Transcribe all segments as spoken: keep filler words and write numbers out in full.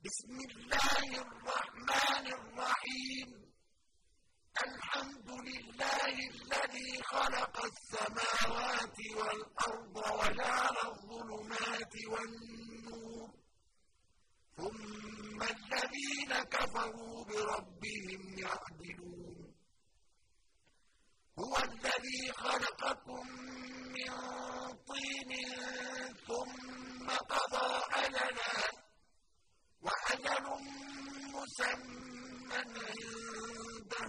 بسم الله الرحمن الرحيم الحمد لله الذي خلق السماوات والأرض وجعل الظلمات والنور ثم الذين كفروا بربهم يعدلون هو الذي خلقكم من طين ثم قضى أجلا وأجل مسمى عنده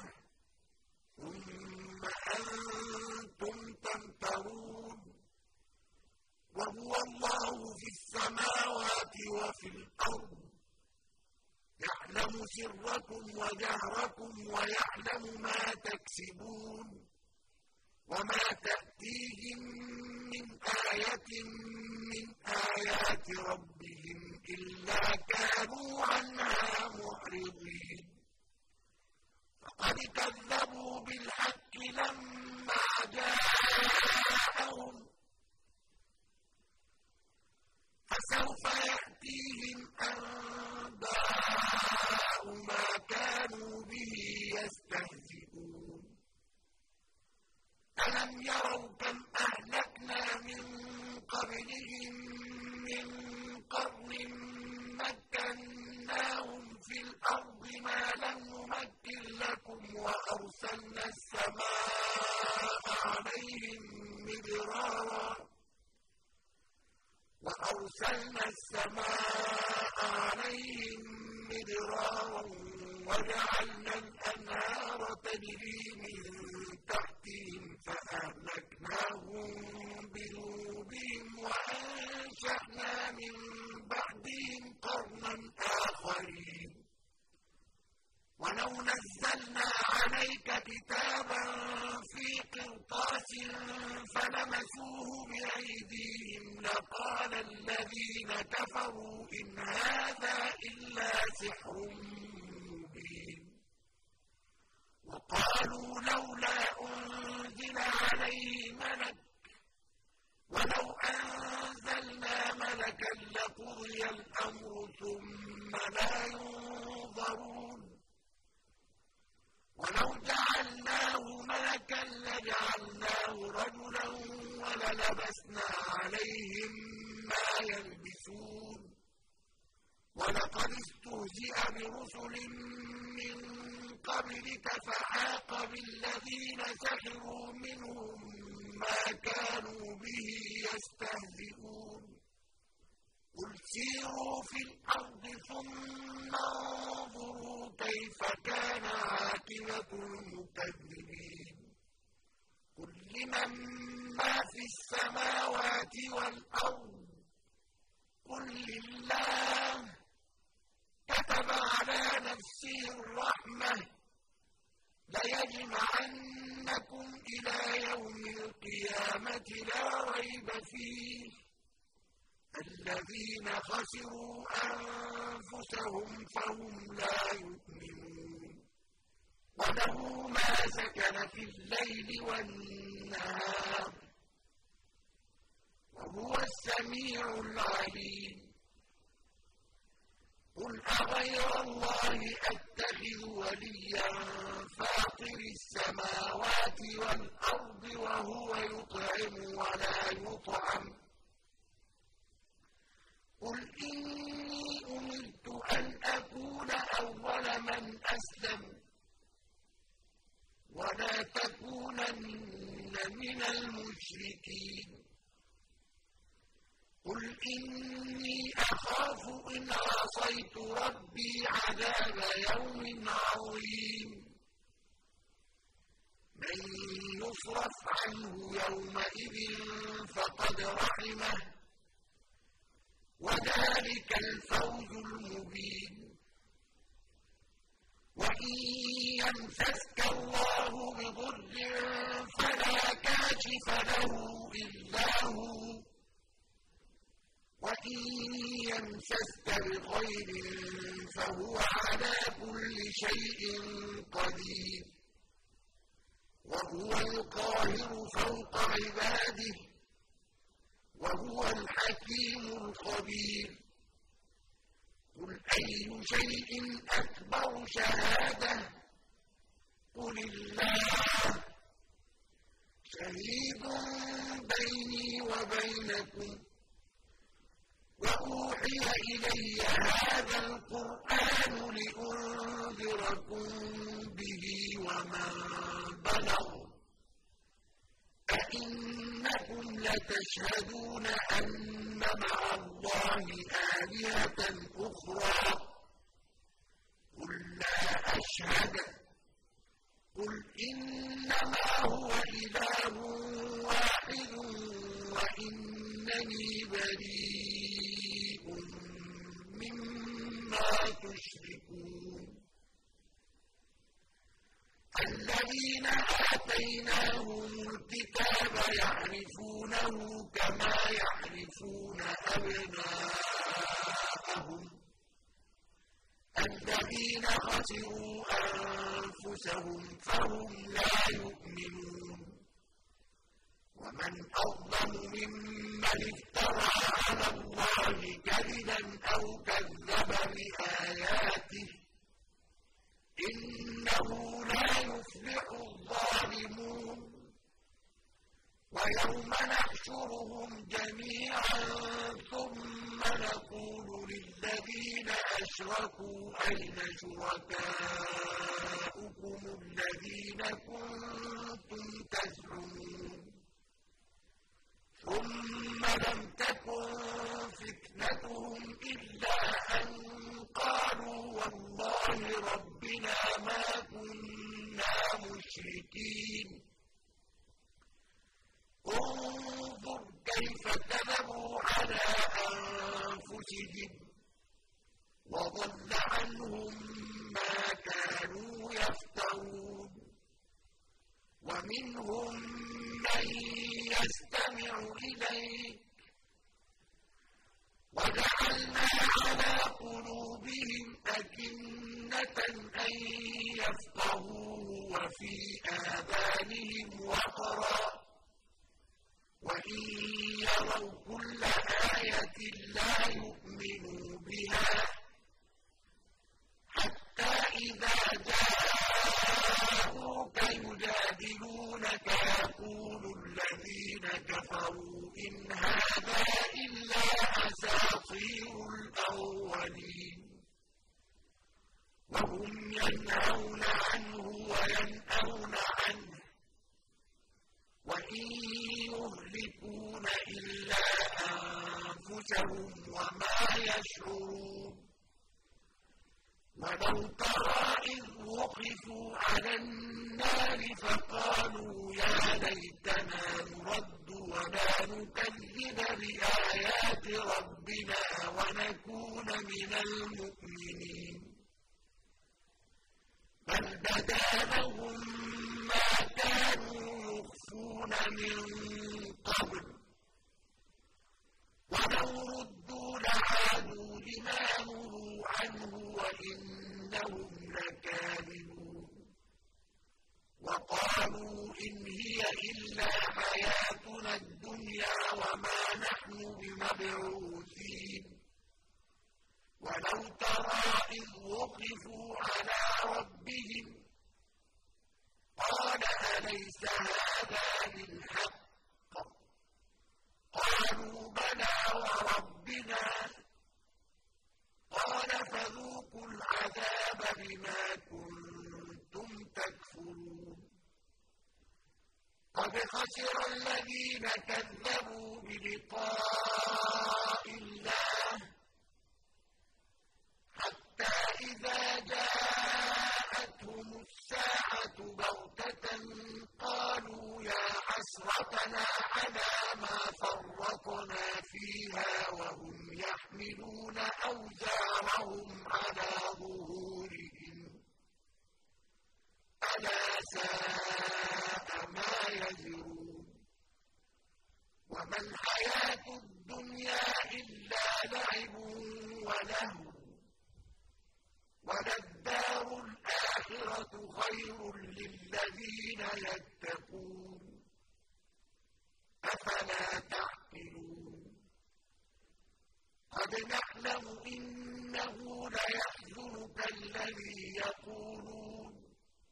ثم أنتم تمترون وهو الله في السماوات وفي الأرض يعلم سركم وجهركم ويعلم ما تكسبون وما تأتيهم من آية من آيات ربهم إلا كانوا عنها معرضين فقد كذبوا بالحق لما جاءهم فسوف يأتيهم أنباء ما كانوا به يستهزئون ألم يروا كم أهلكنا من قبلهم من قرن مكناهم في الأرض ما لم نمكن لكم وأرسلنا السماء عليهم مدرارا وأرسلنا السماء عليهم مدرارا وجعلنا الأنهار تجري من تحتهم فأهلكناهم بذنوبهم وأنشأنا من بعدهم قرنا آخرين ولو نزلنا عليك كتابا في قرطاس فلمسوه بأيديهم لقال الذين كفروا إن هذا إلا سحر مبين وقالوا لولا أنزل عليه ملك ولو أنزلنا ملكا لقضي الأمر ثم لا ينظرون ولو جعلناه ملكا لجعلناه رجلا وللبسنا عليهم ما يلبسون ولقد استهزئ برسل من قبلك فحاق بالذين سخروا منهم ما كانوا به يستهزئون قل سيروا في الأرض ثم انظروا كيف كان عاقبة المكذبين قل لمن ما في السماوات والأرض قل لله كتب على نفسه الرحمة ليجمعنكم إلى يوم القيامة لا ريب فيه الذين خسروا أنفسهم فهم لا يؤمنون وله ما سكن في الليل والنهار وهو السميع العليم قل أغير الله أتخذ وليا فاطر السماوات والأرض وهو يطعم ولا يطعم قل إني أمرت أن أكون أول من أسلم ولا تكونن من المشركين قل إني أخاف إن عصيت ربي عذاب يوم عظيم من يصرف عنه يومئذ فقد رحمه وذلك الفوز المبين وإن يمسسك الله بضر فلا كاشف له إلا هو وإن يمسسك بخير فهو على كل شيء قدير وهو القاهر فوق عباده وهو الحكيم الخبير. قل أي شيء أكبر شهادة قل الله شهيد بيني وبينكم وأوحي إلي هذا القرآن لأنذركم به ومن بلغ أئنكم لتشهدون أن مع الله آلهة أخرى قل لا أشهد قل إنما هو إله واحد وإنني بريء مما تشركون الذين آتيناهم الكتاب يعرفونه كما يعرفون أبناءهم الذين خسروا أنفسهم فهم لا يؤمنون ومن أظلم ممن افترى على الله كذبا أو كذب بآياته إنه لا يفلح الظالمون ويوم نحشرهم جميعا ثم نقول للذين أشركوا أين شركاؤكم الذين كنتم تزعمون ثم لم تكن فتنتهم إلا أن قالوا والله ربنا ما كنا مشركين انظر كيف كذبوا على أنفسهم وضل عنهم ما كانوا يفترون ومنهم من يستمع إليك وجعلنا على قلوبهم أكنة أن يفقهوه وفي آذانهم وقرا وإن يروا كل آية لا يؤمنوا بها حتى إذا جاءوك يجادلونك يقول الذين كفروا إن هذا إلا أساطير الأولين وهم ينهون عنه وينأون عنه وإن يهلكون إلا أنفسهم وما يشعرون ولو ترى إذ وقفوا على النار فقالوا يا ليتنا نرد ولا نكذب بآيات ربنا ونكون من المؤمنين بل بدا لهم ما كانوا يخفون من قبل ولو ردوا لعادوا لما نهوا عنه وإنهم لكاذبون وقالوا إن هي إلا حياتنا الدنيا وما نحن بمبعوثين ولو ترى إذ وقفوا على ربهم قال أليس هذا بالحق قالوا بلى وربنا قال فذوقوا العذاب بما كنتم تكفرون قد خسر الذين كذبوا بلقاء الله حتى إذا جاءتهم الساعة بغتة قالوا يا حسرتنا على ما فرطنا فيها وهم يحملون أوزارهم على ظهورهم ألا ساء ما يزرون وما الحياة الدنيا إلا لعب ولهو وللدار الآخرة خير للذين يتقون أفلا تعقلون قد نعلم إنه ليحزنك الذي يقولون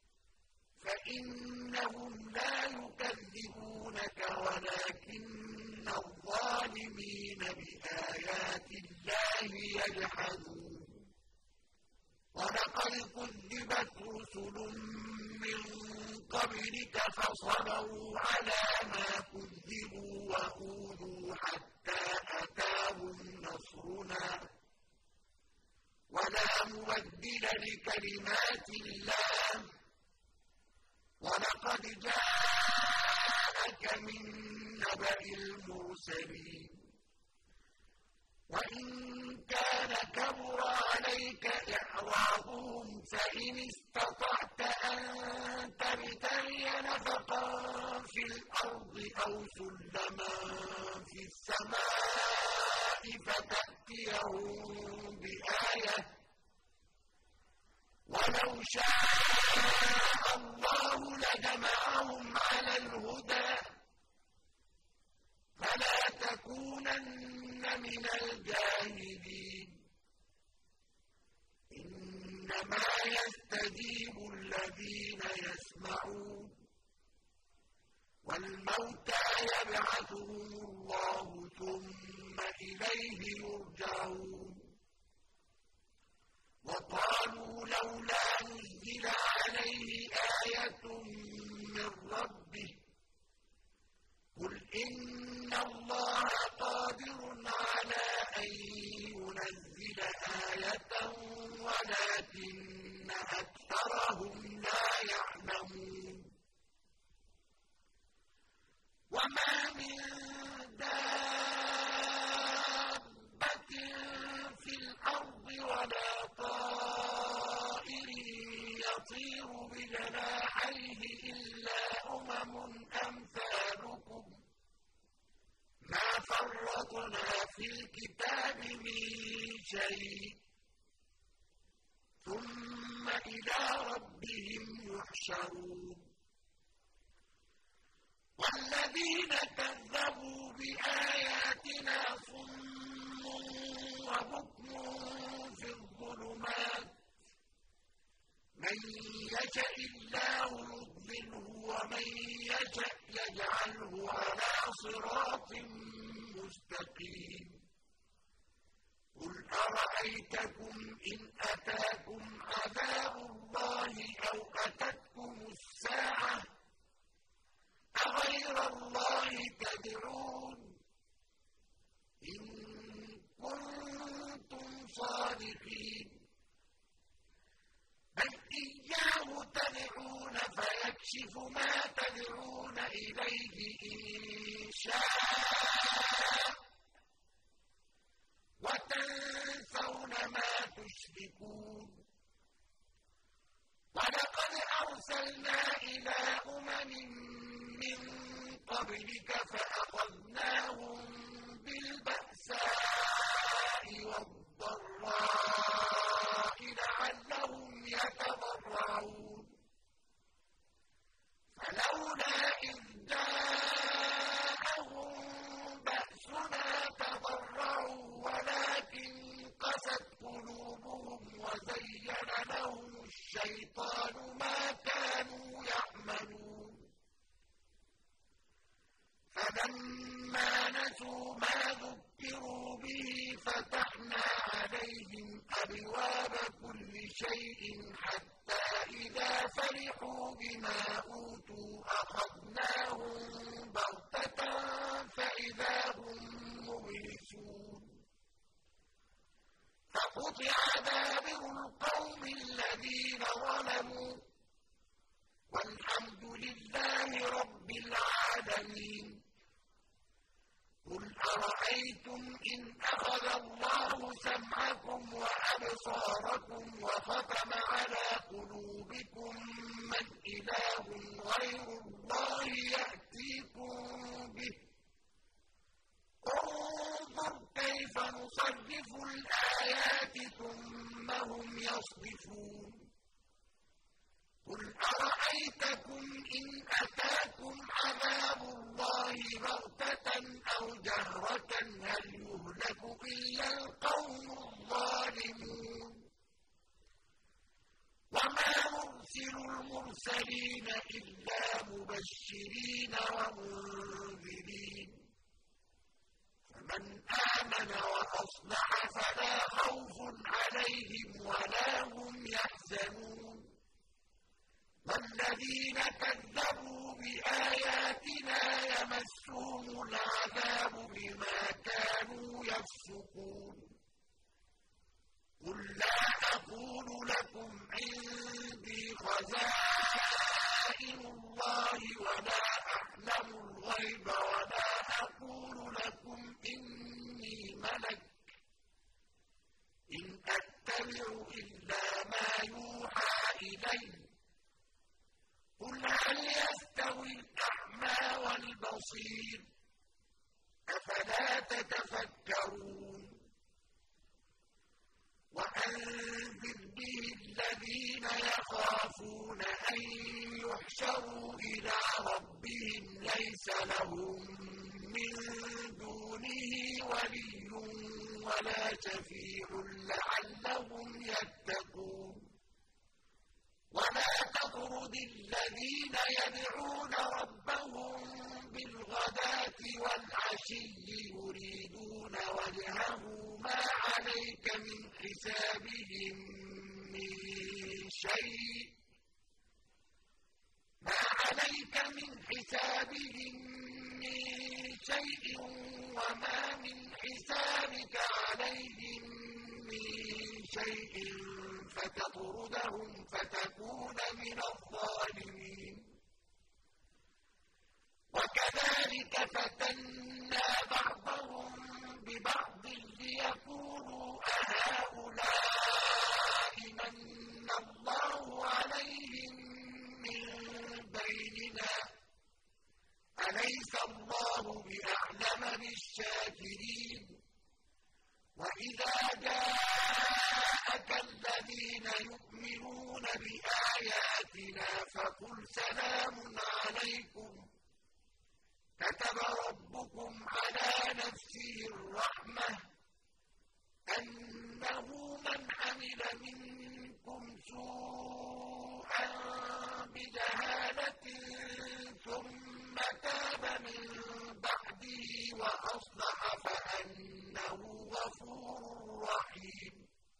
فإنهم لا يكذبونك ولكن الظالمين بآيات الله يجحدون ولقد كذبت رسل من قبلك فصبروا على ما كذبوا وأوذوا حتى أتاهم نصرنا ولا مبدل لكلمات الله ولقد جاءك من نبأ المرسلين وإن كان كبر عليك إعراضهم فإن استطعت أن تبتغي نفقا في الأرض أو سلما في السماء فتأتيهم بآية ولو شاء الله لجمعهم على الهدى فلا تكونن من الجاهلين إنما يستجيب الذين يسمعون والموتى يبعثهم الله ثم إليه يرجعون وقالوا لولا نزل عليه آية من ربه قل إن الله قادر على أن ينزل آية ولكن أكثرهم لا يعلمون وما من دابة في الأرض ولا طائر يطير بجناحيه إلا أمم أمثالكم ما فرطنا في الكتاب من شيء ثم إلى ربهم يحشرون والذين كذبوا بآياتنا صم وبكم في الظلمات من يشاء الله يضلله ومن يشاء يجعله على صراط مستقيم قل أرأيتكم إن أتاكم عذاب الله أو أتتكم الساعة أغير الله تدعون إن كنتم صادقين بل إياه تدعون فيكشف ما تدعون إليه إن شاء وتنسون ما تشركون ولقد أرسلنا إلى أمم من قبلك فأخذناهم بالبأساء والضراء لعلهم يتضرعون فلولا إذ جاءهم بأسنا تضرعوا ولكن قست قلوبهم وزين لهم الشيطان ما كانوا يعملون فلما نسوا ما ذكروا به فتحنا عليهم أبواب كل شيء حتى إذا فرحوا بما أوتوا أخذناهم بغتة فإذا هم مبلسون فقطع دابر القوم الذين ظلموا والحمد لله رب العالمين قل أرأيتم إن أخذ الله سمعكم وأبصاركم وختم على قلوبكم من إله غير الله يأتيكم به انظر كيف نصرف الآيات ثم هم يصدفون قل أرأيتكم إن أتاكم عذاب الله بغتة أو جهرة هل يهلك إلا القوم الظالمون الْمُرْسَلِينَ إِلَّا مُبَشِّرِينَ وَمُنذِرِينَ فَمَنْ آمَنَ وَأَصْلَحَ فَلَا خَوْفٌ عَلَيْهِمْ وَلَا هُمْ يَحْزَنُونَ وَالَّذِينَ كَذَّبُوا بِآيَاتِنَا يَمَسُّهُمُ الْعَذَابُ بِمَا كَانُوا يَفْسُقُونَ قُل لَّا أَقُولُ لَكُمْ عِندِي خَزَائِنُ اللَّهِ وَلَا أَعْلَمُ الْغَيْبَ وَلَا أَقُولُ لَكُمْ إِنِّي مَلَكٌ إِنْ أَتَّبِعُ إِلَّا مَا يُوحَىٰ إِلَيَّ قُلْ هَلْ يَسْتَوِي الْأَعْمَىٰ وَالْبَصِيرُ أَفَلَا تَتَفَكَّرُونَ وَأَنذِرْ بِهِ الَّذِينَ يَخَافُونَ أَن يُحْشَرُوا إِلَىٰ رَبِّهِمْ لَيْسَ لَهُم مِّن دُونِهِ وَلِيٌّ وَلَا شَفِيعٌ لَّعَلَّهُمْ يَتَّقُونَ وَلَا تَطْرُدِ الَّذِينَ يَدْعُونَ رَبَّهُم بِالْغَدَاةِ وَالْعَشِيِّ يُرِيدُونَ وَجْهَهُ مَا عَلَيْكَ مِنْ حِسَابِهِم مِّن شَيْءٍ مَا عَلَيْكَ مِنْ حِسَابِهِم مِّن شَيْءٍ وَمَا مِنْ حِسَابِكَ عَلَيْهِم مِّن شَيْءٍ فَتَطْرُدَهُمْ فَتَكُونَ مِنَ الظَّالِمِينَ وَكَذَٰلِكَ فَتَنَّا بَعْضَهُم بِبَعْضٍ لِّيَقُولُوا أَهَٰؤُلَاءِ مَنَّ اللَّهُ عَلَيْهِم مِّن بَيْنِنَا أَلَيْسَ اللَّهُ بِأَعْلَمَ بِالشَّاكِرِينَ وَإِذَا جَاءَكَ الَّذِينَ يُؤْمِنُونَ بِآيَاتِنَا فَقُلْ سَلَامٌ عَلَيْكُمْ كَتَبَ رَبُّكُمْ عَلَىٰ نَفْسِهِ الرَّحْمَةَ أَنَّهُ مَنْ عَمِلَ مِنكُمْ سُوءًا بِجَهَالَةٍ ثُمَّ تَابَ مِن بَعْدِهِ وَأَصْلَحَ فَأَنَّهُ غَفُورٌ رَّحِيمٌ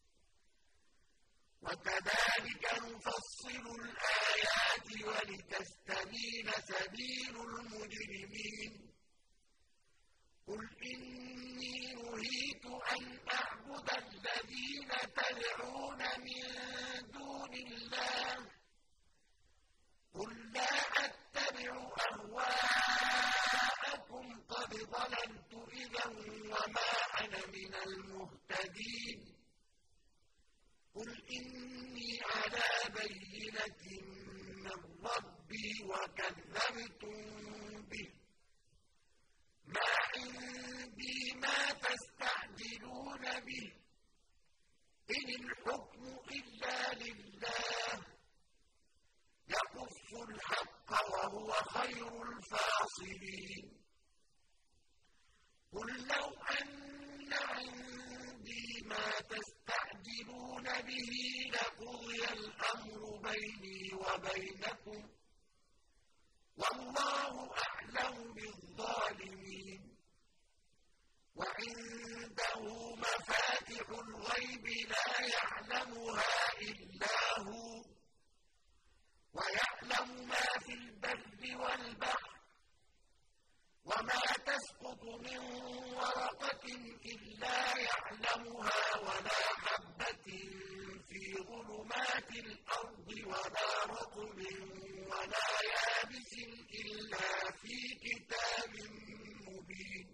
وَكَذَٰلِكَ نُفَصِّلُ الْآيَاتِ وَلِتَسْتَبِينَ سَبِيلُ الْمُجْرِمِينَ قُلْ إِنِّي نُهِيتُ أَنْ أَعْبُدَ الَّذِينَ تَدْعُونَ مِن دُونِ اللَّهِ قُل لَّا أَتَّبِعُ أَهْوَاءَكُمْ قَدْ ضَلَلْتُ إِذًا وَمَا أَنَا مِنَ الْمُهْتَدِينَ قُلْ إِنِّي عَلَىٰ بَيِّنَةٍ مِّن رَّبِّي وَكَذَّبْتُم بِهِ مَا عِندِي مَا تَسْتَعْجِلُونَ بِهِ إِنِ الْحُكْمُ إِلَّا لِلَّهِ يَقُصُّ الْحَقَّ وَهُوَ خَيْرُ الْفَاصِلِينَ قُل لَّوْ أَنَّ عِندِي مَا تَسْتَعْجِلُونَ بِهِ لَقُضِيَ الْأَمْرُ بَيْنِي وَبَيْنَكُمْ وَاللَّهُ أَعْلَمُ بِالظَّالِمِينَ وَعِندَهُ مَفَاتِحُ الْغَيْبِ لَا يَعْلَمُهَا إِلَّا هُوَ وَيَعْلَمُ مَا فِي الْبَرِّ وَالْبَحْرِ وَمَا تَسْقُطُ مِن وَرَقَةٍ إِلَّا يَعْلَمُهَا وَلَا حَبَّةٍ فِي ظُلُمَاتِ الْأَرْضِ وَلَا رَطْبٍ وَلَا يَابِسٍ إِلَّا فِي كِتَابٍ مُّبِينٍ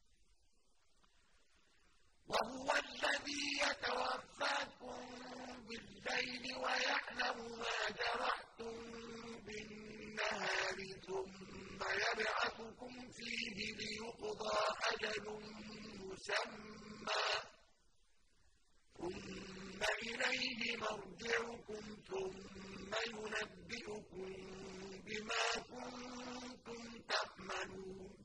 وَهُوَ الَّذِي يَتَوَفَّاكُم بِاللَّيْلِ وَيَعْلَمُ مَا جَرَحْتُم بِالنَّهَارِ ثُمَّ يَبْعَثُكُمْ فِيهِ لِيُقْضَىٰ أَجَلٌ مُّسَمًّى ثُمَّ إِلَيْهِ مَرْجِعُكُمْ ثُمَّ يُنَبِّئُكُم بِمَا كُنتُمْ تَعْمَلُونَ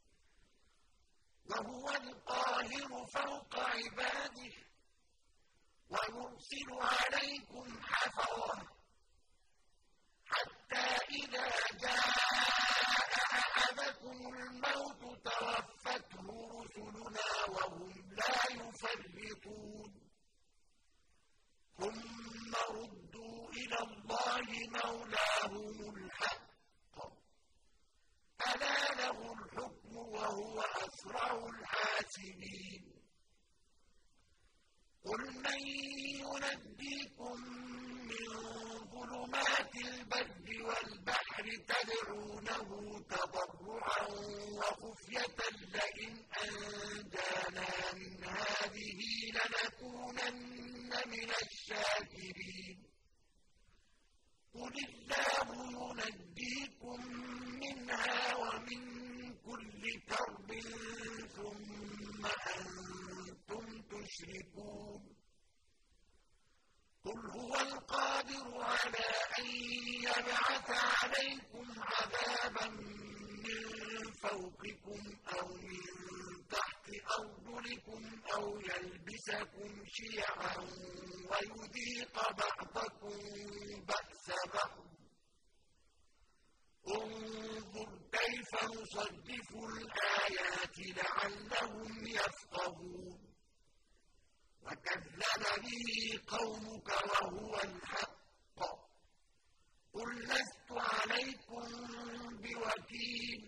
وَهُوَ الْقَاهِرُ فَوْقَ عِبَادِهِ وَيُرْسِلُ عَلَيْكُمْ حَفَظَةً حَتَّىٰ مولاهم الحق ألا له الحكم وهو أسرع الحاسبين قل من ينجيكم من ظلمات البر والبحر تدعونه تضرعا وخفية لئن أنجانا من هذه لنكونن من الشاكرين قل الله ينجيكم منها ومن كل كرب ثم أنتم تشركون قل هو القادر على أن يبعث عليكم عذابا من فوقكم أو من تحت أرجلكم أو يلبسكم شيعا ويذيق بعضكم بأس بعض انظر كيف نصرف الآيات لعلهم يفقهون وكذب به قومك وهو الحق قل لست عليكم بوكيل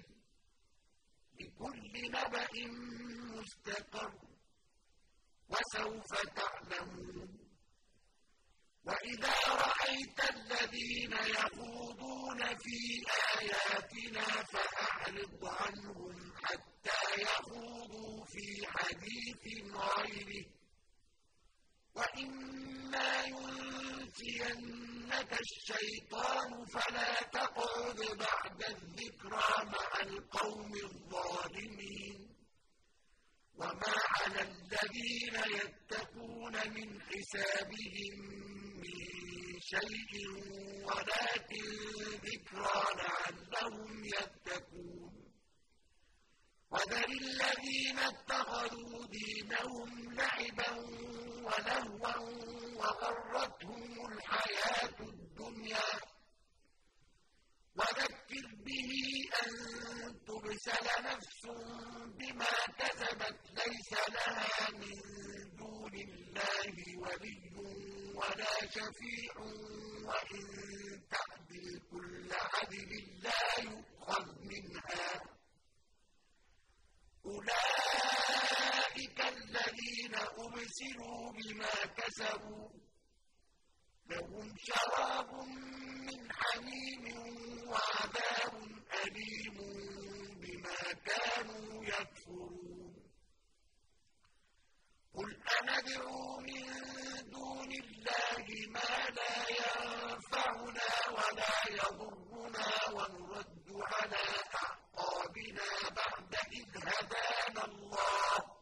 لكل نبأ مستقر وسوف تعلمون وإذا رأيت الذين يخوضون في آياتنا فأعرض عنهم حتى يخوضوا في حديث غيره وإما ينسينك الشيطان فلا تقعد بعد الذكرى مع القوم الظالمين وما على الذين يتقون من حسابهم من شيء ولكن ذكرى لعلهم يتقون وذر الذين اتخذوا دينهم لعبا ولهوا وغرتهم الحياة الدنيا وذكر به أن تبسل نفس بما كسبت ليس لها من دون الله ولي ولا شفيع وإن تعدل كل عدل لا يؤخذ منها أولئك الذين أبسلوا بما كسبوا لهم شراب من حميم وعذاب أليم بما كانوا يكفرون قل أندعو من دون الله ما لا ينفعنا ولا يضرنا ونرد على أعقابنا بعد إذ هدانا الله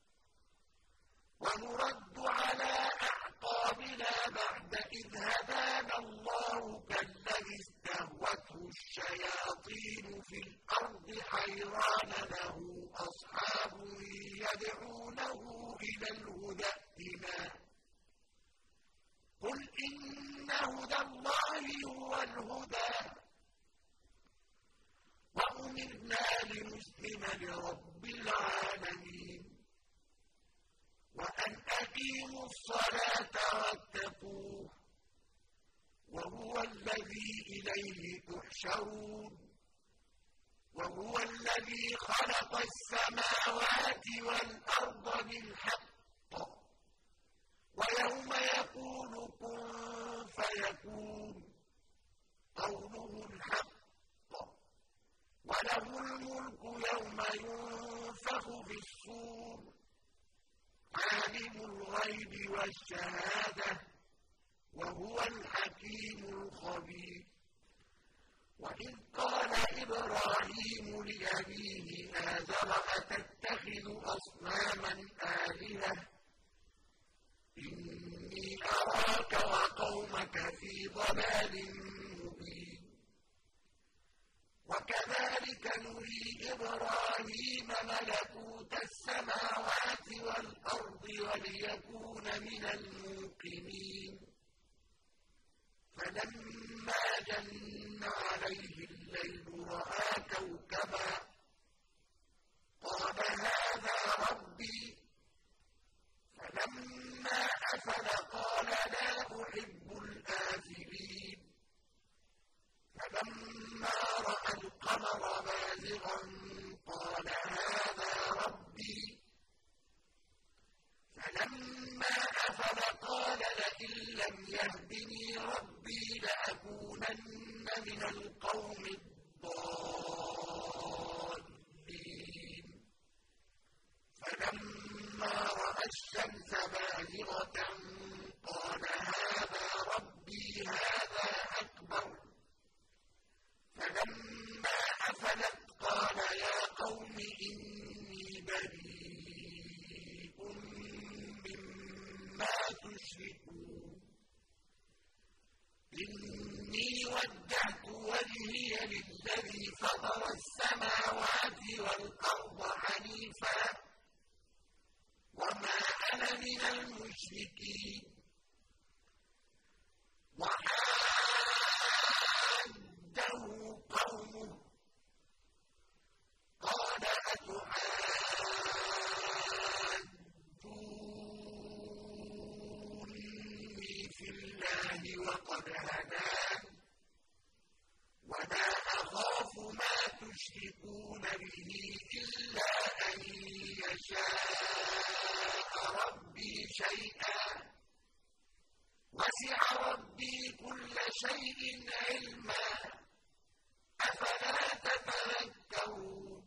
ونرد على أعقابنا بعد إذ هدانا الله كالذي استهوته الشياطين في الأرض حيران له أصحاب يدعونه إلى الهدى ائتنا قل إن هدى الله هو الهدى وأمرنا لنسلم لرب العالمين وأن أقيموا الصلاة واتقوه وهو الذي إليه تحشرون وهو الذي خلق السماوات والأرض بالحق ويوم يقول كن فيكون قوله الحق وله الملك يوم ينفخ في الصور عالم الغيب والشهادة وهو الحكيم الخبير وإذ قال إبراهيم لأبيه آزر أتتخذ أصناما آلهة إني أراك وقومك في ضلال مبين وكذلك نري إبراهيم ملكوت السماوات والأرض وليكون من الموقنين فلما جن عليه الليل رأى كوكبا قال هذا ربي فلما أفل قال لا أحب الآفلين وَجَّهْتُ وَجْهِيَ لِلَّذِي فَطَرَ السَّمَاوَاتِ وَالْأَرْضَ حَنِيفًا وَمَا أَنَا مِنَ الْمُشْرِكِينَ وَحَاجَّهُ قَوْمُهُ قَالَ أَتُحَاجُّونِّي فِي اللَّهِ وَقَدْ هَدَانِ وَلَا أَخَافُ مَا تُشْرِكُونَ بِهِ إِلَّا أَن يَشَاءَ رَبِّي شَيْئًا وَسِعَ رَبِّي كُلَّ شَيْءٍ عِلْمًا أَفَلَا تَتَذَكَّرُونَ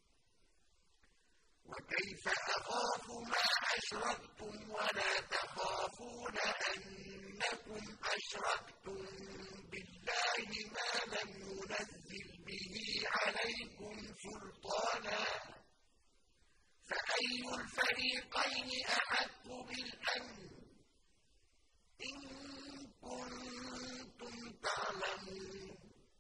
وَكَيْفَ أَخَافُ مَا أَشْرَكْتُمْ وَلَا تَخَافُونَ أَنَّكُمْ أَشْرَكْتُم بِاللَّهِ مَا لَمْ يُنَزِّلْ بِهِ عَلَيْكُمْ سُلْطَانًا فَأَيُّ الْفَرِيقَيْنِ أَحَقُّ بِالْأَمْنِ إِن كُنتُمْ تَعْلَمُونَ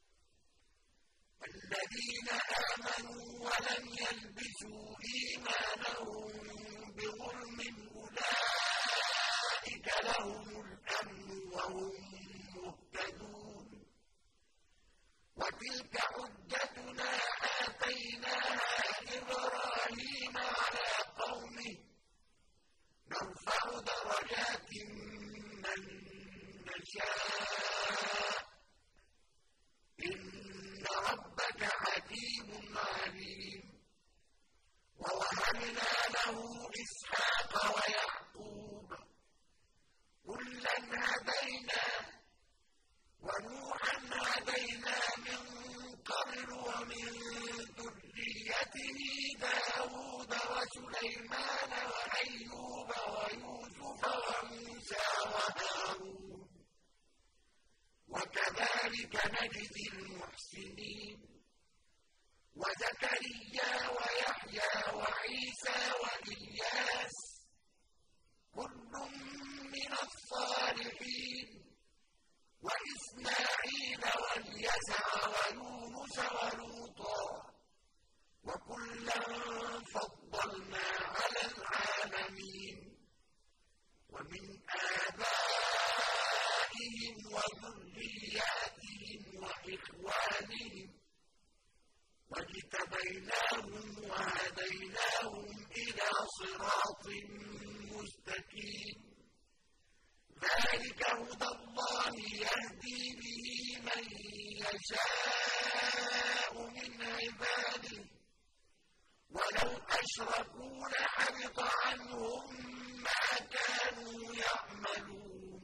الَّذِينَ آمَنُوا وَلَمْ يَلْبِسُوا إِيمَانَهُم بِظُلْمٍ أُولَٰئِكَ لَهُمُ الْأَمْنُ وَهُم مُّهْتَدُونَ وَتِلْكَ حُجَّتُنَا آتَيْنَاهَا إِبْرَاهِيمَ عَلَىٰ قَوْمِهِ نَرْفَعُ دَرَجَاتٍ مَّن نَّشَاءُ ۗ إِنَّ رَبَّكَ حَكِيمٌ عَلِيمٌ وَوَهَبْنَا لَهُ إِسْحَاقَ وَيَعْقُوبَ كُلًّا هَدَيْنَا وَنُوحًا هَدَيْنَا مِن قَبْلُ وَمِن ذُرِّيَّتِهِ دَاوُودَ وَسُلَيْمَانَ وَأَيُّوبَ وَيُوسُفَ وَمُوسَىٰ وَهَارُونَ وَكَذَٰلِكَ نَجْزِي الْمُحْسِنِينَ وَزَكَرِيَّا وَيَحْيَىٰ وَعِيسَىٰ وَإِلْيَاسَ كُلٌّ مِّنَ الصَّالِحِينَ وَإِسْمَاعِيلَ وَالْيَسَعَ وَيُونُسَ وَلُوطًا وَكُلًّا فَضَّلْنَا عَلَى الْعَالَمِينَ وَمِنْ آبَائِهِمْ وَذُرِّيَّاتِهِمْ وَإِخْوَانِهِمْ وَاجْتَبَيْنَاهُمْ وَهَدَيْنَاهُمْ إِلَىٰ صِرَاطٍ مُّسْتَقِيمٍ ذَٰلِكَ هُدَى اللَّهِ يَهْدِي بِهِ مَن يَشَاءُ مِنْ عِبَادِهِ ۚ وَلَوْ أَشْرَكُوا لَحَبِطَ عَنْهُم مَّا كَانُوا يَعْمَلُونَ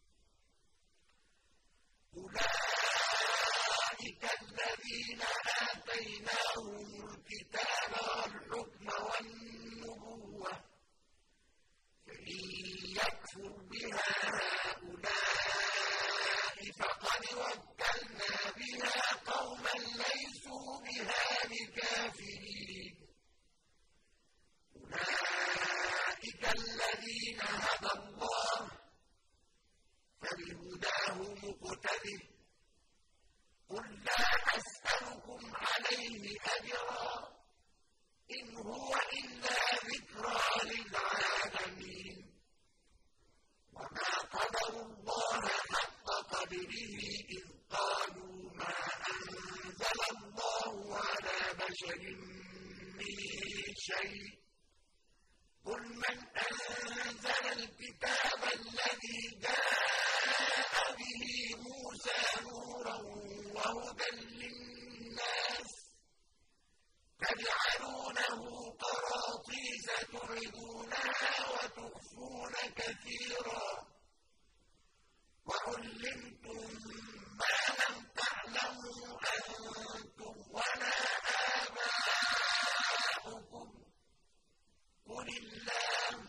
أُولَٰئِكَ الَّذِينَ آتَيْنَاهُمُ الْكِتَابَ وَالْحُكْمَ وَالنُّبُوَّةَ ۚ فَإِن يَكْفُرْ بِهَا هَٰؤُلَاءِ فَقَدْ وَكَّلْنَا بِهَا قَوْمًا لَّيْسُوا بِهَا بِكَافِرِينَ أُولَٰئِكَ الَّذِينَ هَدَى اللَّهُ ۖ فَبِهُدَاهُ مُقْتَدِهْ ۗ قُل لَّا أَسْأَلُكُمْ عَلَيْهِ أَجْرًا ۖ إِنْ هُوَ إِلَّا ذِكْرَىٰ لِلْعَالَمِينَ وَمَا قَدَرُوا اللَّهَ حَقَّ قَدْرِهِ إِذْ قَالُوا مَا أَنزَلَ اللَّهُ عَلَىٰ بَشَرٍ مِّن شَيْءٍ ۗ قُلْ مَنْ أَنزَلَ الْكِتَابَ الَّذِي جَاءَ بِهِ مُوسَىٰ نُورًا وَهُدًى لِّلنَّاسِ تَجْعَلُونَهُ قَرَاطِيسَ تُبْدُونَهَا وَتُخْفُونَ كَثِيرًا ۖ وَعُلِّمْتُم مَّا لَمْ تَعْلَمُوا أَنتُمْ وَلَا آبَاؤُكُمْ ۖ قُلِ اللَّهُ ۖ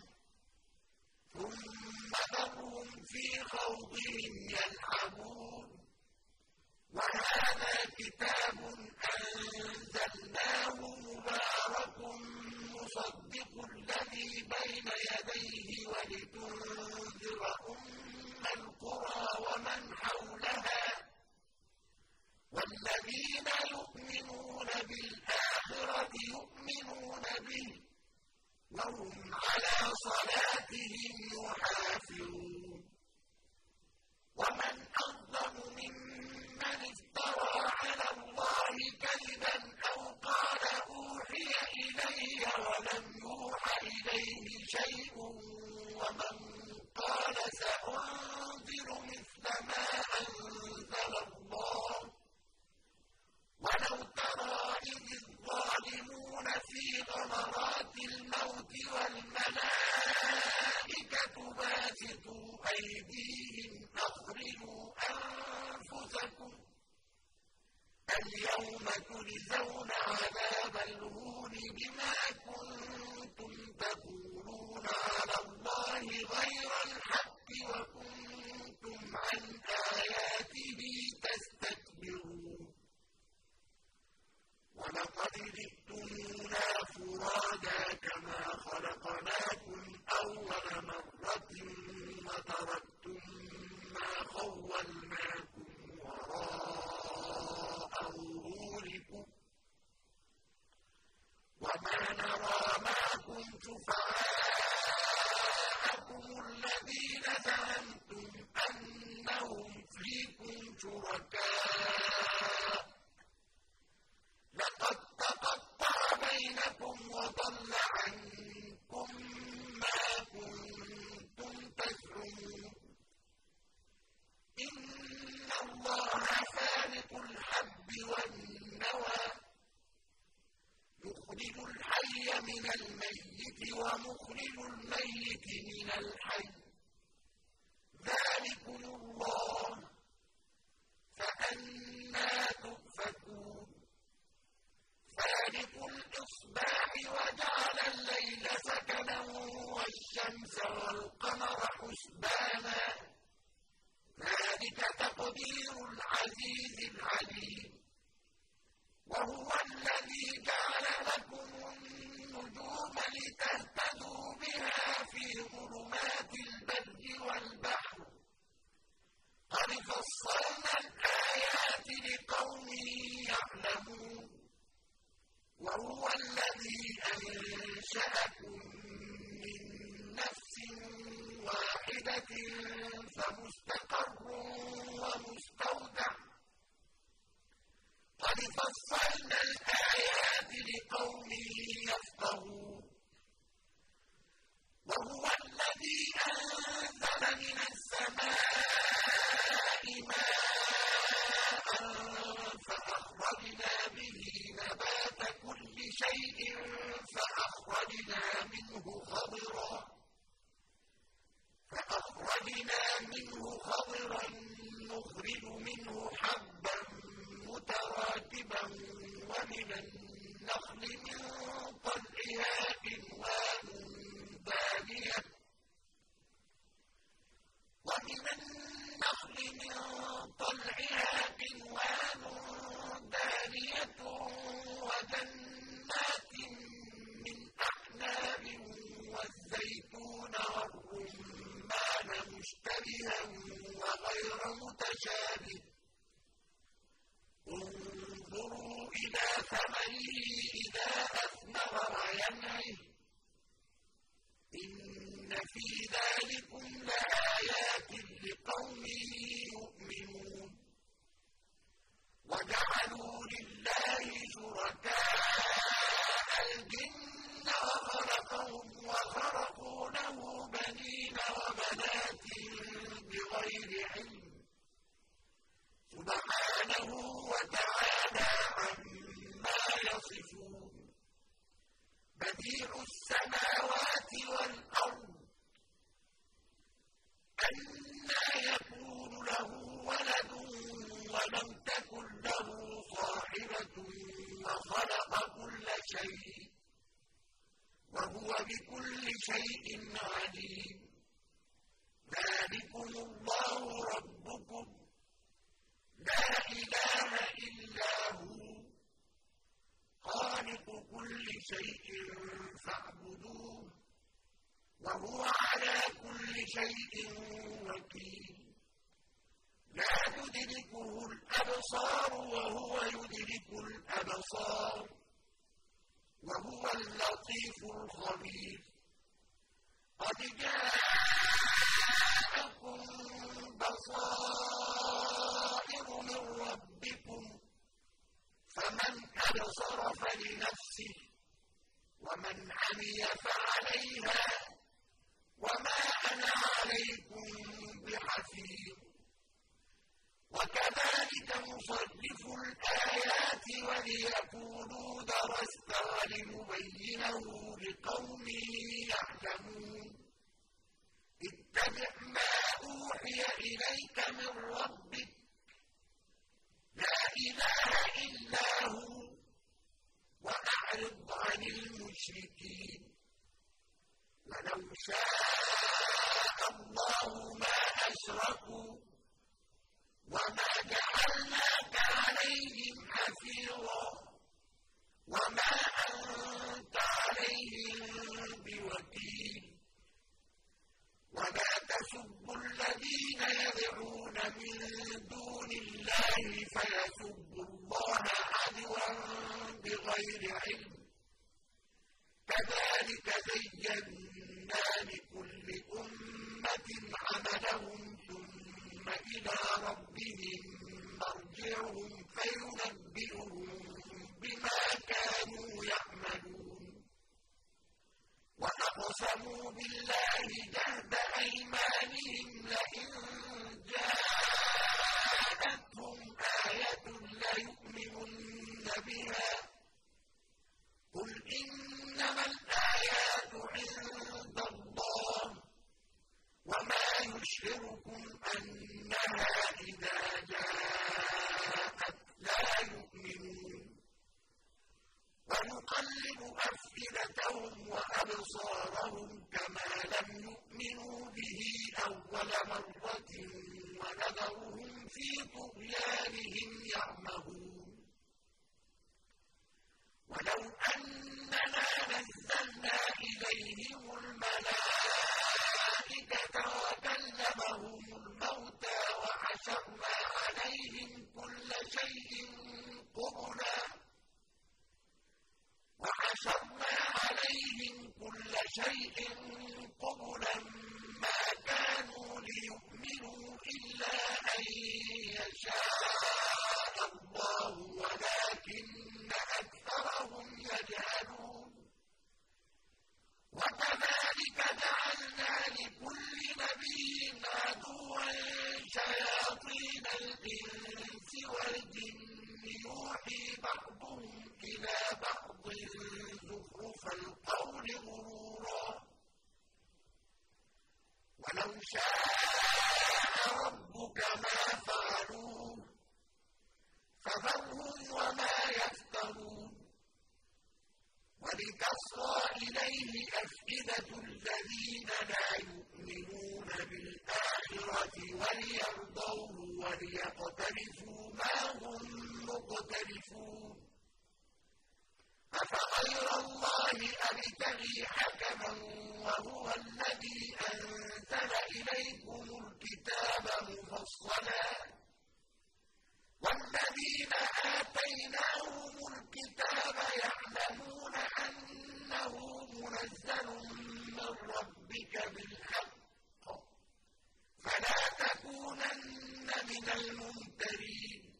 ثُمَّ ذَرْهُمْ فِي خَوْضِهِمْ يَلْعَبُونَ وَهَٰذَا كِتَابٌ أَنزَلْنَاهُ مُبَارَكٌ مُّصَدِّقُ الَّذِي بَيْنَ يَدَيْهِ وَلِتُنذِرَ أُمَّ الْقُرَىٰ وَمَنْ حَوْلَهَا تجزون عذاب الهون بما كنتم تقولون على الله غير الحق وكنتم عن آياته تستكبرون ولقد جئتمونا فرادا كما خلقناكم أول مرة وتركتم ما خولناكم وراء ظهوركم وما نرى معكم شفعاءكم الذين زعمتم أنهم فيكم شركاء لقد تقطع بينكم وضل عنكم ما كنتم تزعمون إن الله فالق الحب والنوى يخرج الحي من الميت ومخرج الميت من الحي ذلكم الله فأنى تؤفكون فالق الإصباح وجعل الليل سكنا والشمس والقمر حسبانا ذلك تقدير العزيز العليم وهو الذي جعل لكم النجوم لتهتدوا بها في ظلمات البر والبحر قد فصلنا الآيات لقوم يعلمون وهو الذي أنشأكم من نفس واحدة فمستقر ومستودع قد فصلنا الآيات لقوم يفقهون وهو الذي أنزل من السماء ماء فأخرجنا به نبات كل شيء فأخرجنا منه خضرا فأخرجنا منه خضرا نخرج منه حبا متراكبا ومن النخل من طلعها قنوان دانية ومن النخل من طلعها قنوان دانية وجنات من أعناب والزيتون والرمان مشتبها وغير متشابه انظروا إلى ثمره إذا أثمر وينعه إن في ذلكم لآيات لقوم يؤمنون وجعلوا لله شركاء الجن وخلقهم وخرقوا له بنين وبنات بغير علم سبحانه وتعالى عما يصفون بديع السماوات والأرض أنى يكون له ولد ولم تكن له صاحبة وخلق كل شيء وهو بكل شيء عليم ذلكم الله ربكم لا إله إلا هو خالق كل شيء فاعبدوه وهو على كل شيء وكيل لا تدركه الأبصار وهو يدرك الأبصار وهو اللطيف الخبير قد جاءكم بصائر من ربكم فمن أبصر فلنفسه ومن عمي فعليها وما أنا عليكم بحفيظ وكذلك نصرف الآيات وليقولوا درست ولنبينه لقوم يعلمون اتبع ما أوحي إليك من ربك لا إله إلا هو المشركين ولو شاء الله ما أشركوا وما جعلناك عليهم حفيظا وما أنت عليهم بوكيل ولا تسبوا الذين يدعون من دون الله فيسبوا الله عدوا بغير علم كذلك زينا لكل أمة عملهم ثم إلى ربهم مرجعهم فينبئهم بما كانوا يعملون وأقسموا بالله جهد أيمانهم لئن جاءتهم آية ليؤمنن بها قل إنما الآيات عند الله وما يشعركم أنها إذا جاءت لا يؤمنون ونقلب أفئدتهم وأبصارهم كما لم يؤمنوا به أول مرة ونذرهم في طغيانهم يعمهون ولو أننا نزلنا إليهم الملائكة وكلمهم الموتى وحشرنا عليهم كل شيء قبلا وحشرنا عليهم كل شيء قبلا ما كانوا ليؤمنوا إلا أن يشاء الله ولكن أكثرهم يجهلون وكذلك جعلنا لكل نبي عدوا شياطين الإنس والجن يوحي بعضهم إلى بعض زخرف القول غرورا ولو شاء ربك ما فعلوه فذرهم وما يفترون ولتصغى إليه أفئدة الذين لا يؤمنون بالآخرة وليرضوه وليقترفوا ما هم مقترفون أفغير الله أبتغي حكما وهو الذي أنزل إليكم الكتاب مفصلا والذين آتيناهم الكتاب يعلمون أنه منزل من ربك بالحق فلا تكونن من الممترين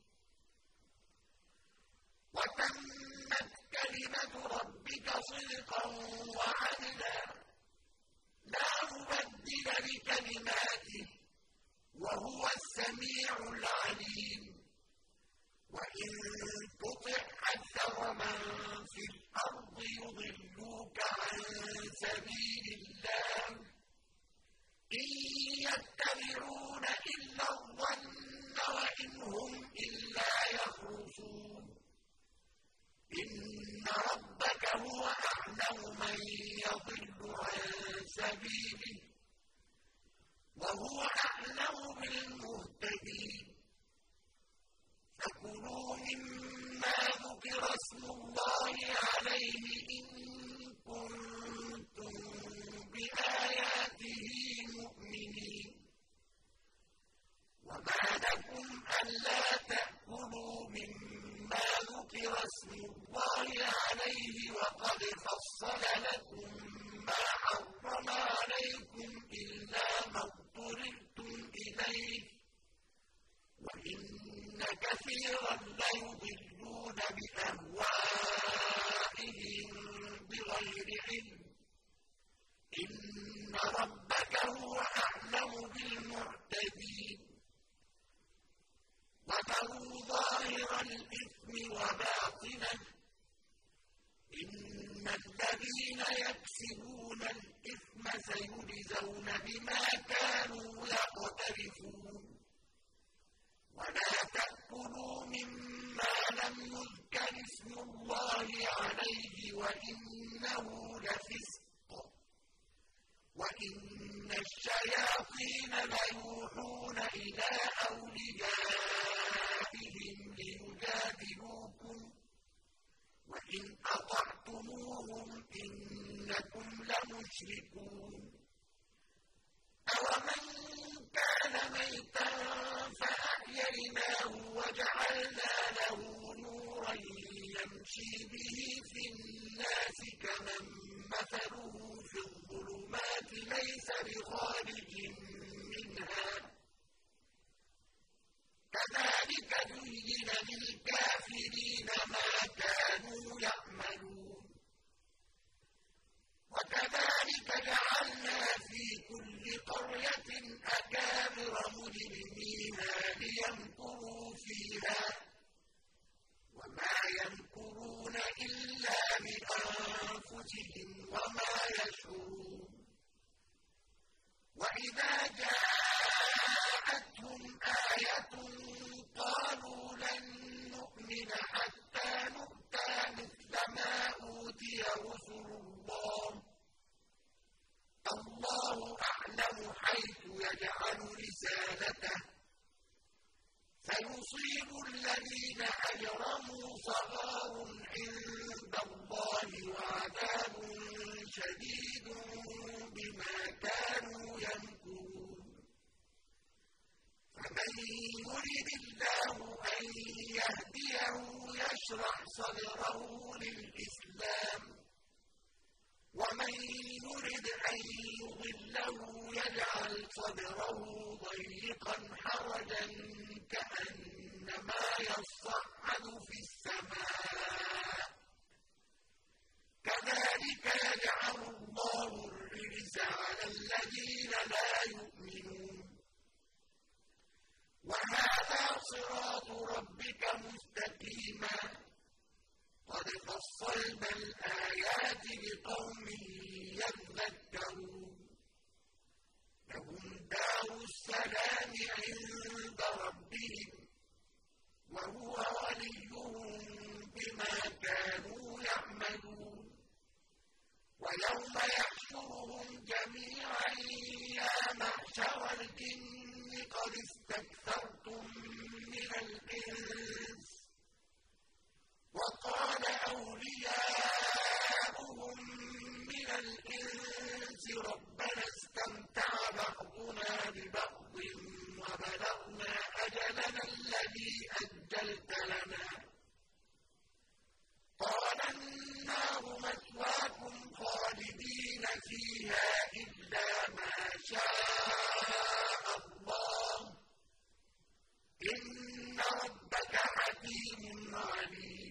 وتمت كلمة ربك صدقا وعدلا لا مبدل لكلماته وهو السميع العليم وإن تطع أكثر من في الأرض يضلوك عن سبيل الله إن يتبعون إلا الظن وإن هم إلا يخرصون إن ربك هو أعلم من يضل عن سبيله وهو أعلم بالمهتدين فكلوا مما ذكر اسم الله عليه إن كنتم بآياته مؤمنين وما لكم ألا تأكلوا مما ذكر اسم الله عليه وقد فصل لكم ما حرم عليكم إلا ما اضطررتم إليه وإن كثيرا ليضلون بأهوائهم بغير علم إن ربك هو أعلم بالمعتدين وذروا ظاهر الإثم وباطنه إن الذين يكسبون الإثم سيجزون بما كانوا يقترفون ولا تأكلوا مما لم يذكر اسم الله عليه وإن إنه لفسق وإن الشياطين ليوحون إلى أوليائهم ليجادلوكم وإن أطعتموهم إنكم لمشركون أومن كان ميتا فأحييناه وجعلنا له نورا يمشي به في الناس كمن مثله في الظلمات ليس بخارج منها كذلك زين للكافرين ما كانوا يعملون وكذلك جعلنا في كل قرية أكابر مجرميها ليمكروا فيها وما يمكرون إلا بأنفسهم وما يشعرون وإذا جاءتهم آية قالوا لن نؤمن حتى نؤتى مثل ما أوتي رسل الله الله أعلم حيث يجعل رسالته سيصيب الذين أجرموا صغار عند الله وعذاب شديد بما كانوا يمكرون فمن يرد الله أن يهديه يشرح صدره للإسلام ومن يرد أن يضله يجعل صدره ضيقا حرجا كأنما يصعد في السماء كذلك يجعل الله الرجس على الذين لا يؤمنون وهذا صراط ربك مستقيما قد فصلنا الآيات لقوم يذكرون لهم دار السلام عند ربهم وهو وليهم بما كانوا يعملون ويوم يحشرهم جميعا يا معشر الجن قد استكثرتم من الإنس وقال أولياؤهم من الإنس ربنا استمتع بعضنا ببعض وبلغنا أجلنا الذي أجلت لنا قال النار مثواكم خالدين فيها إلا ما شاء الله إن ربك حكيم عليم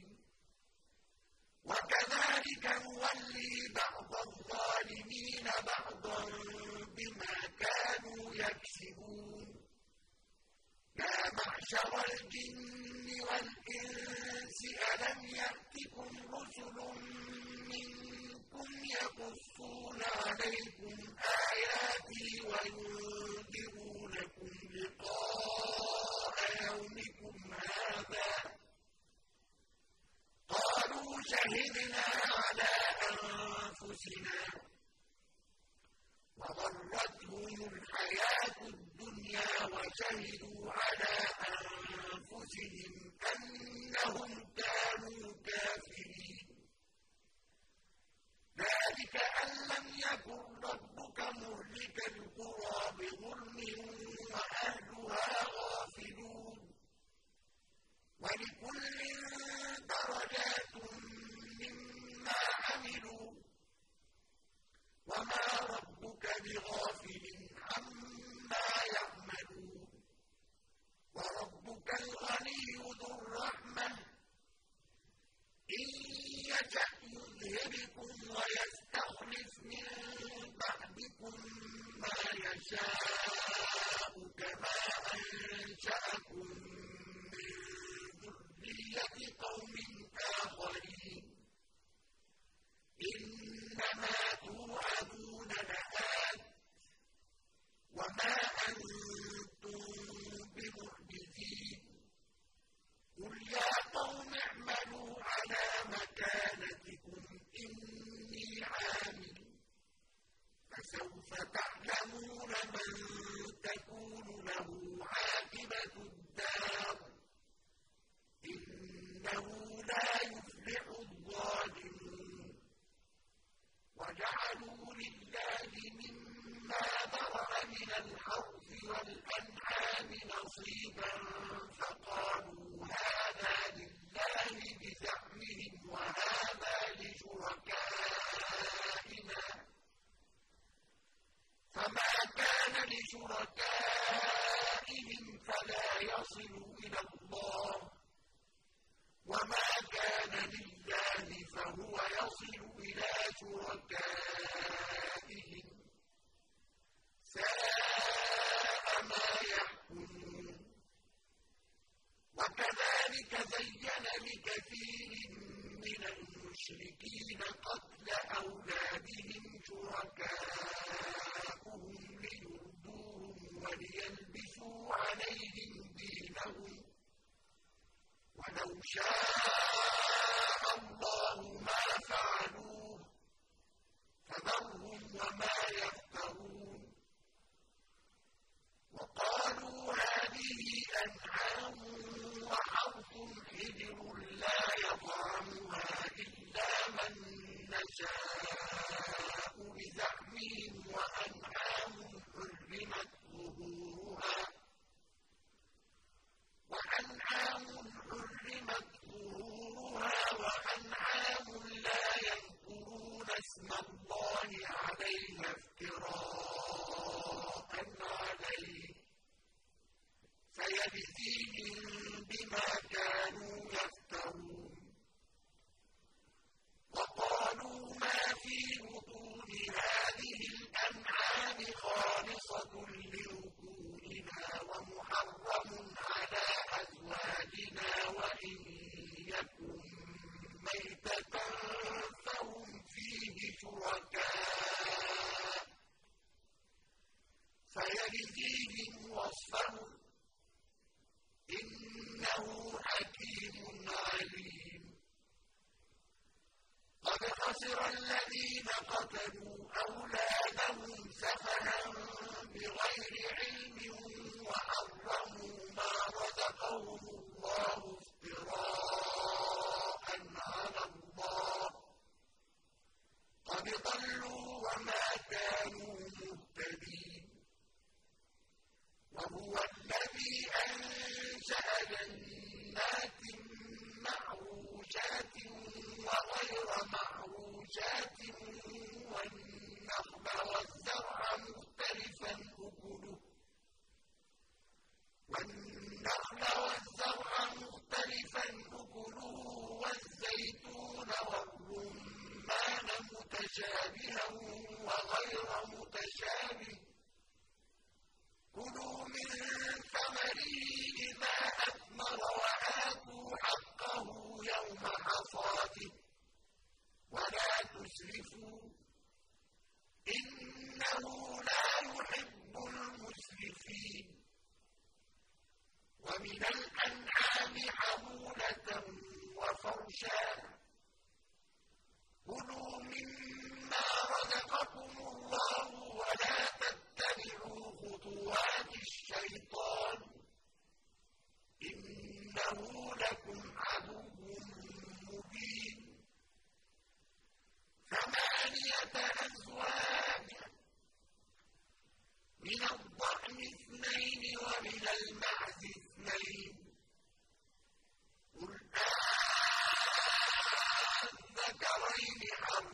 وكذلك نولي بعض الظالمين بعضا بما كانوا يكسبون يا معشر الجن والإنس ألم يأتكم رسل منكم يقصون عليكم آياتي وينذرونكم لقاء يومكم هذا قالوا شهدنا على أنفسنا وغرتهم الحياة الدنيا وشهدوا على أنفسهم أنهم كانوا كافرين ذلك أن لم يكن ربك مهلك القرى بظلم وأهلها غافلون ولكل درجات مما عملوا وما ربك بغافل عما يعملون وربك الغني ذو الرحمة إن يشأ يذهبكم ويستخلف من بعدكم ما يشاء كما أنشأكم من ذرية قوم آخرين إنما توعدون لآت وما أنتم بمعجزين قل يا قوم اعملوا على مكانتكم إني نصيبا فقالوا هذا لله بزعمهم وهذا لشركائنا فما كان لشركائهم فلا يصل إلى الله وما كان لله فهو يصل إلى شركائهم ساء ما يحكمون وكذلك زين لكثير من المشركين قتل أولادهم شركاؤهم ليردوهم وليلبسوا عليهم دينهم ولو شاء الله ما فعلوه فذرهم وما يفترون وقالوا هذه أنعام وحرث حجر لا يطعمها إلا من نشاء بزعمهم وأنعام حرمت ظهورها وأنعام حرمت ظهورها وأنعام لا يذكرون اسم الله عليها افتراء عليه سيجزيهم بما كانوا يفترون وقالوا ما في بطون هذه الأنعام خالصة لذكورنا ومحرم على أزواجنا وإن يكن ميتة فهم فيه شركاء سيجزيهم وصفهم إنه حكيم عليم قد خسر الذين قتلوا أولادهم سفها بغير علم وحرموا ما رزقهم الله افتراء على الله قد ضلوا وما كانوا مهتدين وهو الذي أنشأ جنات معروشات وغير معروشات والنخل والزرع مختلفا أكله والنخل والزرع مختلفا أكله والزيتون والرمان متشابها وغير متشابه كلوا من ثمره إذا أثمر وآتوا حقه يوم حصاده ولا تسرفوا إنه لا يحب المسرفين ومن الأنعام حمولة وفرشا كلوا مما رزقكم الله ولا تتبعوا خطوات الشيطان إنه لكم عدو مبين ثمانية أزواج من الضأن اثنين ومن المعز اثنين قل أذكرين حرم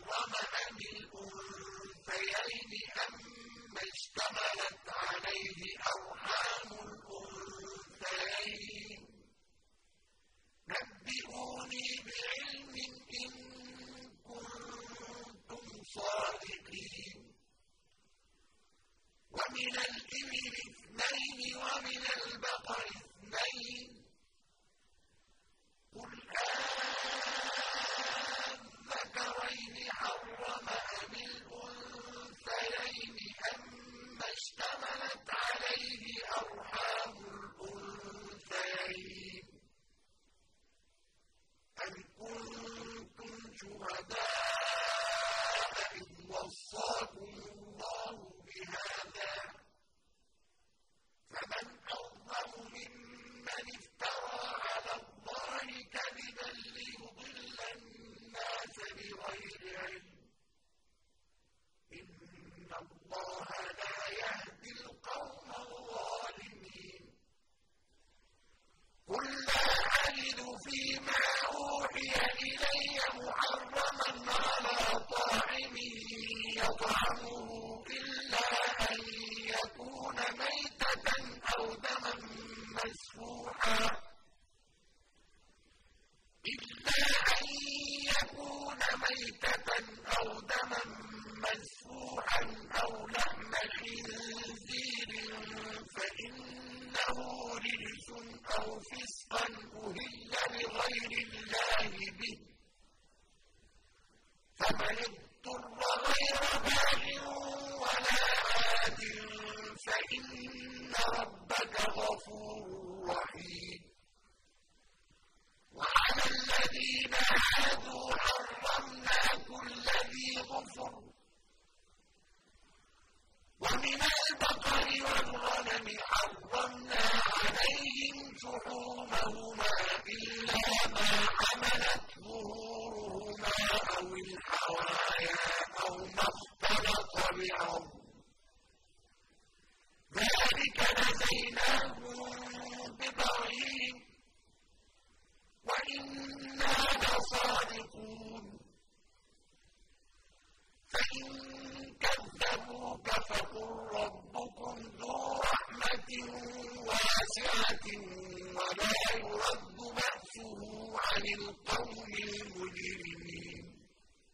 أو فسقا أهل لغير الله به فمن اضطر غير باغ ولا عاد فإن ربك غفور رحيم. وعلى الذين عادوا حرمنا كل ذي ظفر ومن البقر والغنم حرمنا عليهم شحومهما إلا ما حملت ظهورهما أو الحوايا أو ما اختلط بعظم ذلك جزيناهم ببغيهم وإنا لصادقون. فإن كذبوك فقل ربكم ذو رحمة واسعة ولا يرد بأسه عن القوم المجرمين.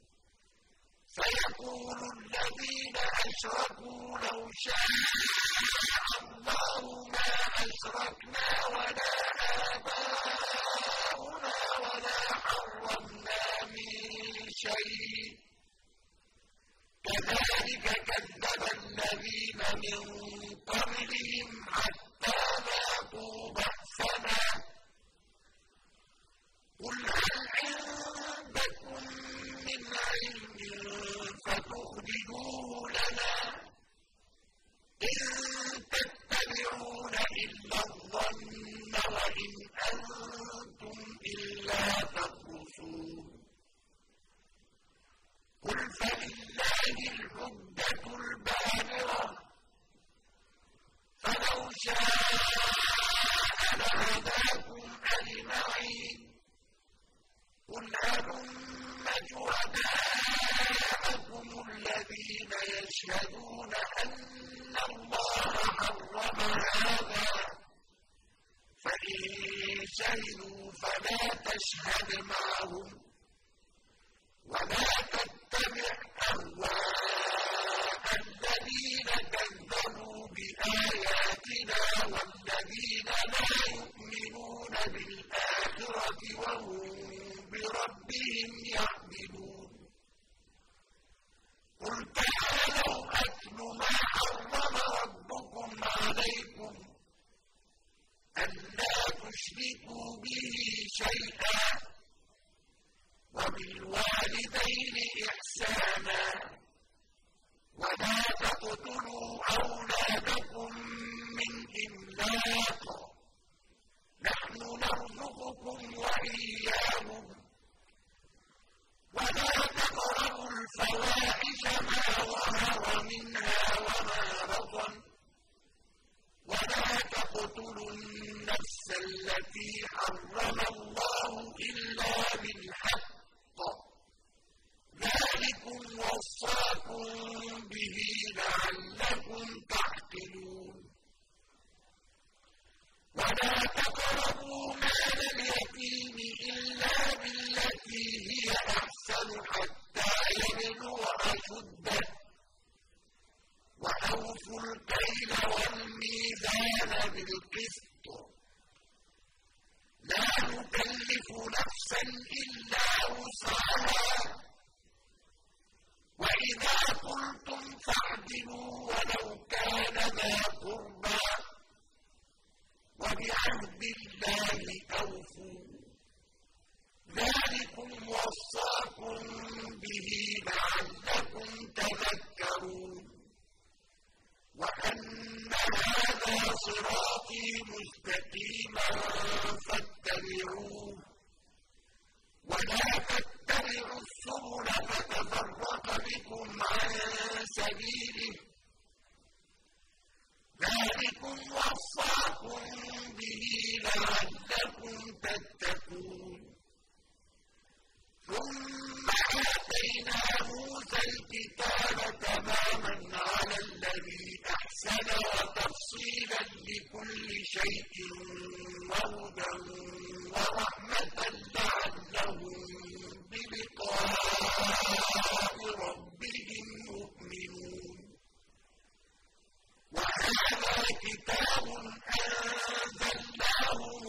سيقول الذين أشركوا لو شاء الله ما أشركنا ولا آباؤنا ولا حرمنا من شيء كذلك كذب الذين من قبلهم حتى ذاقوا بأسنا. قل هل عندكم من علم فتخرجوه لنا إن تتبعون إلا الظن وإن أنتم إلا تخرصون. قل فلله الحجة البالغة فلو شاء لهداكم أجمعين. قل هلم شهداءكم الذين يشهدون أن الله حرم هذا فإن شهدوا فلا تشهد معهم ولا تتبع أهواء الذين كذبوا بآياتنا والذين لا يؤمنون بالآخرة وهم بربهم يعدلون. قل تعالوا أتل ما حرم ربكم عليكم ألا تشركوا به شيئا وبالوالدين إحسانا ولا تقتلوا أولادكم من إملاق نحن نرزقكم وإياهم ولا تقربوا الفواحش ما ظهر منها وما بطن ولا تقتلوا النفس التي حرم الله إلا بالحق ذلكم وصاكم به لعلكم تعقلون. ولا تقربوا مال اليتيم إلا بالتي هي أحسن حتى يبلغ أشده وأوفوا الكيل والميزان بالقسط لا نكلف نفسا إلا وسعها وإذا قلتم فاعدلوا ولو كان ذا قربى وبعهد الله أوفوا ذلكم وصاكم به لعلكم تذكرون. وأن هذا صراطي مستقيما فاتبعوه ولا تتبعوا السبل فتفرق بكم عن سبيله ذلكم وصاكم به لعلكم تتقون. ثم آتينا موسى الكتاب تماما على الذي أحسن وتفصيلا لكل شيء وهدى ورحمة لعلهم بلقاء ربهم يؤمنون. وهذا كتاب أنزلناه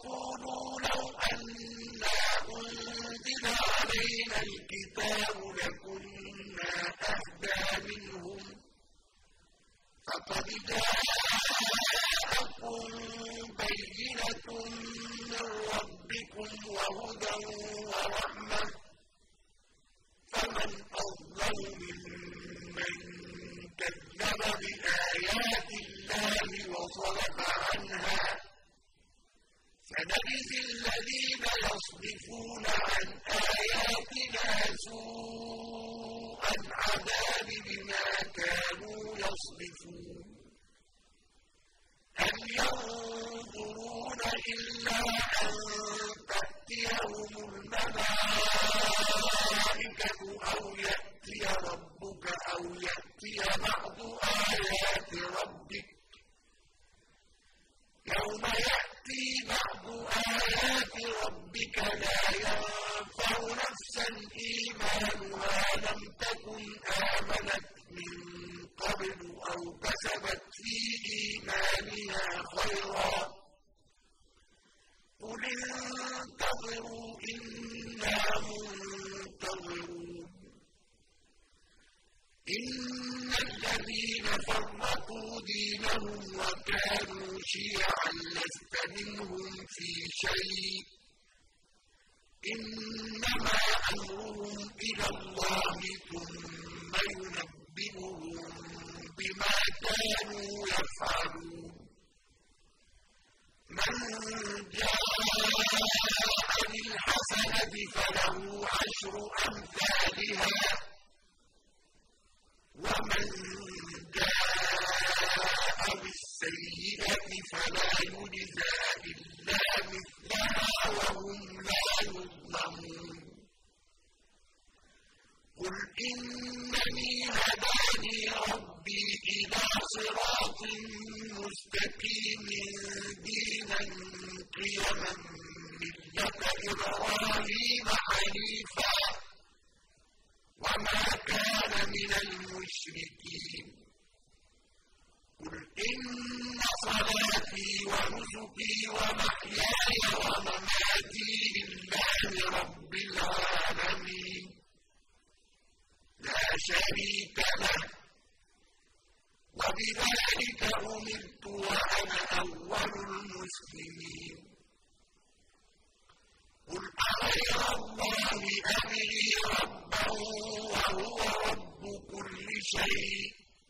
ويقولوا لو أنا أنزل علينا الكتاب لكنا أهدى منهم فقد جاءكم بينة من ربكم وهدى ورحمة فمن أظلم ممن كذب بآيات الله وصرف عنها سنجزي الذين يصدفون عن آياتنا سوء العذاب بما كانوا يصدفون هل ينظرون إلا أن تأتيهم الملائكة أو يأتي ربك أو يأتي بعض آيات ربك يوم يأتي بعض آيات ربك لا ينفع نفسا إيمانها لم تكن آمنت من قبل أو كسبت في إيمانها خيرا قل انتظروا إنا منتظرون إن الذين فرقوا دينهم وكانوا شيعا لست منهم في شيء إنما أمرهم إلى الله ثم ينبئهم بما كانوا يفعلون من جاء بالحسنة فله عشر أمثالها ومن جاء بالسيئة فلا يجزى إلا مثلها وهم لا يظلمون قل إنني هداني ربي إلى صراط مستقيم دينا قيما ملة إبراهيم حنيفا وما كان من المشركين قل إن صلاتي ونسكي ومحياي ومماتي لله رب العالمين لا شريك له وبذلك أمرت وأنا أول المسلمين قل أغير الله أبغي ربا وهو رب كل شيء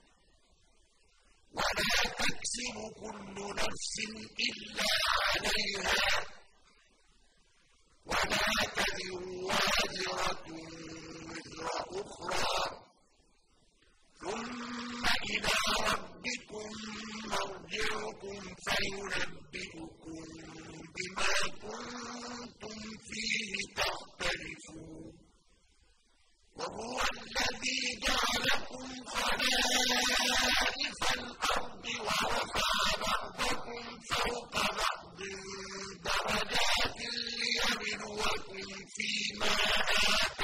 ولا تكسب كل نفس إلا عليها ولا تزر وازرة وزر أخرى ثم إلى ربكم مرجعكم فينبئكم بما كنتم فيه تختلفون وهو الذي جعلكم خلائف الأرض ورفع بعضكم فوق بعض درجات ليبلوكم فيما آتاكم